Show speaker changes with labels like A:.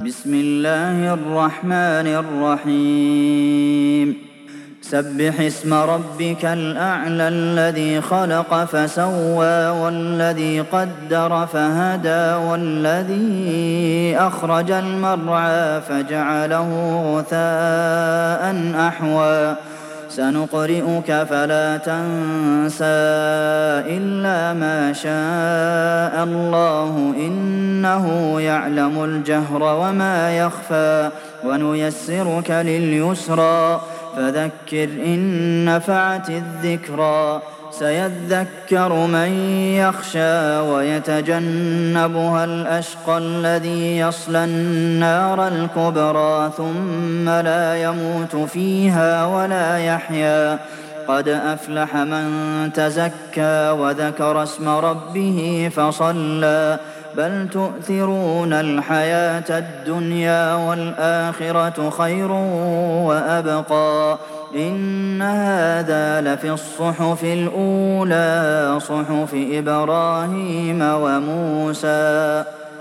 A: بسم الله الرحمن الرحيم سبح اسم ربك الأعلى الذي خلق فسوى والذي قدر فهدى والذي أخرج المرعى فجعله غثاء أحوى سنقرئك فلا تنسى إلا ما شاء الله إنه يعلم الجهر وما يخفى ونيسرك لليسرى فذكر إن نفعت الذكرى سيذكر من يخشى ويتجنبها الأشقى الذي يصلى النار الكبرى ثم لا يموت فيها ولا يحيا قد أفلح من تزكى وذكر اسم ربه فصلى بل تؤثرون الحياة الدنيا والآخرة خير وأبقى إن هذا لفي الصحف الأولى صحف إبراهيم وموسى